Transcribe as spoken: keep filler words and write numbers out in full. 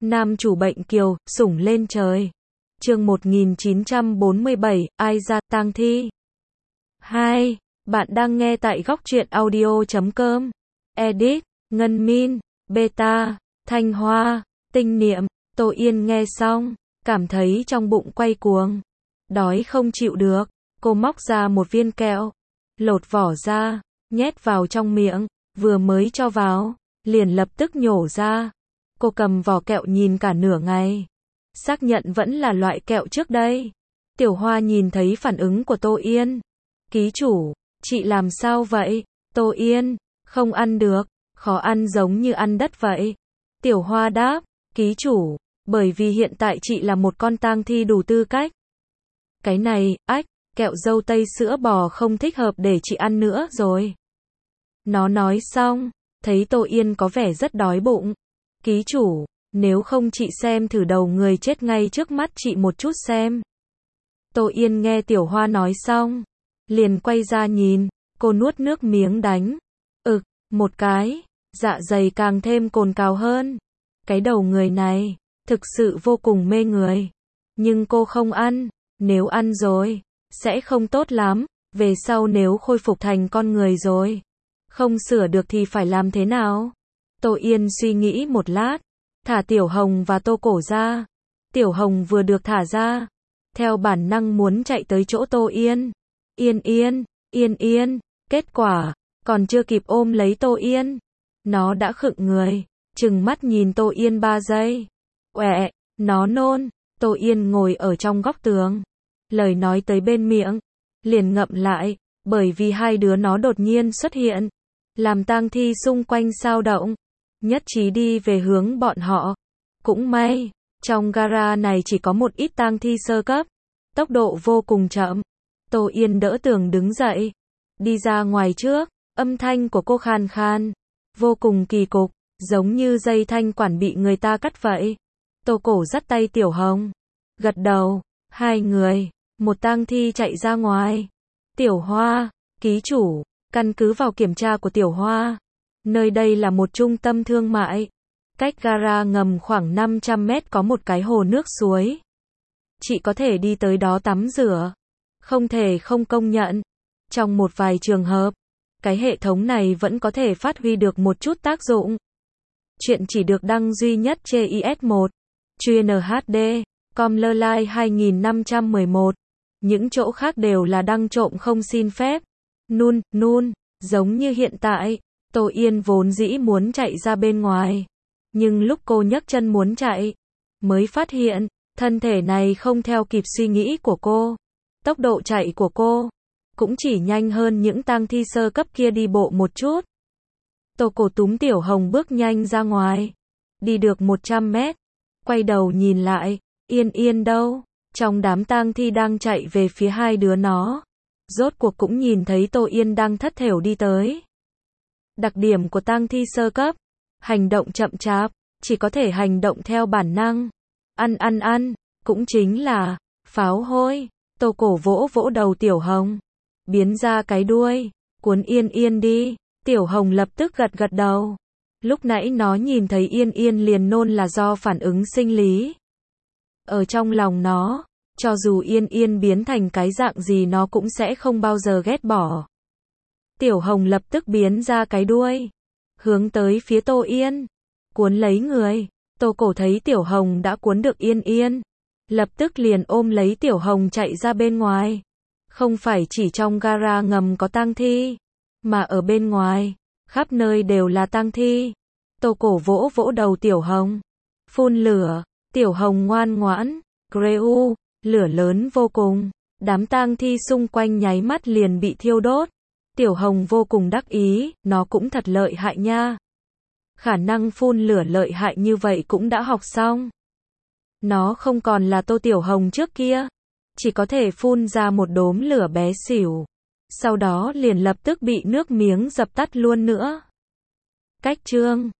Nam chủ bệnh kiều, sủng lên trời. Chương một nghìn chín trăm bốn mươi bảy, ai ra, tang thi. hai. Bạn đang nghe tại góc truyện audio chấm com. Edit, Ngân Min, Beta, Thanh Hoa, Tinh Niệm. Tô Yên nghe xong, cảm thấy trong bụng quay cuồng. Đói không chịu được, cô móc ra một viên kẹo, lột vỏ ra, nhét vào trong miệng, vừa mới cho vào, liền lập tức nhổ ra. Cô cầm vỏ kẹo nhìn cả nửa ngày, xác nhận vẫn là loại kẹo trước đây. Tiểu Hoa nhìn thấy phản ứng của Tô Yên. Ký chủ, chị làm sao vậy? Tô Yên, không ăn được, khó ăn giống như ăn đất vậy. Tiểu Hoa đáp, ký chủ, bởi vì hiện tại chị là một con tang thi đủ tư cách. Cái này, ách, kẹo dâu tây sữa bò không thích hợp để chị ăn nữa rồi. Nó nói xong, thấy Tô Yên có vẻ rất đói bụng. Ký chủ, nếu không chị xem thử đầu người chết ngay trước mắt chị một chút xem. Tô Yên nghe Tiểu Hoa nói xong, liền quay ra nhìn, cô nuốt nước miếng đánh. Ực, một cái, dạ dày càng thêm cồn cào hơn. Cái đầu người này, thực sự vô cùng mê người. Nhưng cô không ăn, nếu ăn rồi, sẽ không tốt lắm, về sau nếu khôi phục thành con người rồi, không sửa được thì phải làm thế nào? Tô Yên suy nghĩ một lát, thả Tiểu Hồng và Tô Cổ ra. Tiểu Hồng vừa được thả ra, theo bản năng muốn chạy tới chỗ Tô Yên. Yên Yên, Yên Yên, kết quả, còn chưa kịp ôm lấy Tô Yên, nó đã khựng người, trừng mắt nhìn Tô Yên ba giây. Uẹ, nó nôn. Tô Yên ngồi ở trong góc tường, lời nói tới bên miệng, liền ngậm lại, bởi vì hai đứa nó đột nhiên xuất hiện, làm tang thi xung quanh xao động, nhất trí đi về hướng bọn họ. Cũng may, trong gara này chỉ có một ít tang thi sơ cấp, tốc độ vô cùng chậm. Tô Yên đỡ tường đứng dậy, đi ra ngoài trước, âm thanh của cô khàn khàn, vô cùng kỳ cục, giống như dây thanh quản bị người ta cắt vậy. Tô Cổ dắt tay Tiểu Hồng, gật đầu, hai người, một tang thi chạy ra ngoài. Tiểu Hoa, ký chủ, căn cứ vào kiểm tra của Tiểu Hoa, nơi đây là một trung tâm thương mại. Cách gara ngầm khoảng năm trăm mét có một cái hồ nước suối. Chị có thể đi tới đó tắm rửa. Không thể không công nhận. Trong một vài trường hợp, cái hệ thống này vẫn có thể phát huy được một chút tác dụng. Chuyện chỉ được đăng duy nhất trên i ét một. Chuyên hát đê, Comlerline hai nghìn năm trăm mười một. Những chỗ khác đều là đăng trộm không xin phép. Nun, nun, giống như hiện tại, Tô Yên vốn dĩ muốn chạy ra bên ngoài. Nhưng lúc cô nhấc chân muốn chạy, mới phát hiện, thân thể này không theo kịp suy nghĩ của cô. Tốc độ chạy của cô, cũng chỉ nhanh hơn những tang thi sơ cấp kia đi bộ một chút. Tô Cổ túm Tiểu Hồng bước nhanh ra ngoài. Đi được một trăm mét, quay đầu nhìn lại, Yên Yên đâu? Trong đám tang thi đang chạy về phía hai đứa nó, rốt cuộc cũng nhìn thấy Tô Yên đang thất thểu đi tới. Đặc điểm của tang thi sơ cấp, hành động chậm chạp, chỉ có thể hành động theo bản năng. Ăn ăn ăn, cũng chính là pháo hôi. Tô Cổ vỗ vỗ đầu Tiểu Hồng, biến ra cái đuôi, cuốn Yên Yên đi. Tiểu Hồng lập tức gật gật đầu. Lúc nãy nó nhìn thấy Yên Yên liền nôn là do phản ứng sinh lý. Ở trong lòng nó, cho dù Yên Yên biến thành cái dạng gì nó cũng sẽ không bao giờ ghét bỏ. Tiểu Hồng lập tức biến ra cái đuôi, hướng tới phía Tô Yên, cuốn lấy người. Tô Cổ thấy Tiểu Hồng đã cuốn được Yên Yên, lập tức liền ôm lấy Tiểu Hồng chạy ra bên ngoài. Không phải chỉ trong gara ngầm có tang thi, mà ở bên ngoài, khắp nơi đều là tang thi. Tô Cổ vỗ vỗ đầu Tiểu Hồng, phun lửa. Tiểu Hồng ngoan ngoãn, greu, lửa lớn vô cùng, đám tang thi xung quanh nháy mắt liền bị thiêu đốt. Tiểu Hồng vô cùng đắc ý, nó cũng thật lợi hại nha. Khả năng phun lửa lợi hại như vậy cũng đã học xong. Nó không còn là Tô Tiểu Hồng trước kia, chỉ có thể phun ra một đốm lửa bé xỉu, sau đó liền lập tức bị nước miếng dập tắt luôn nữa. Cách chương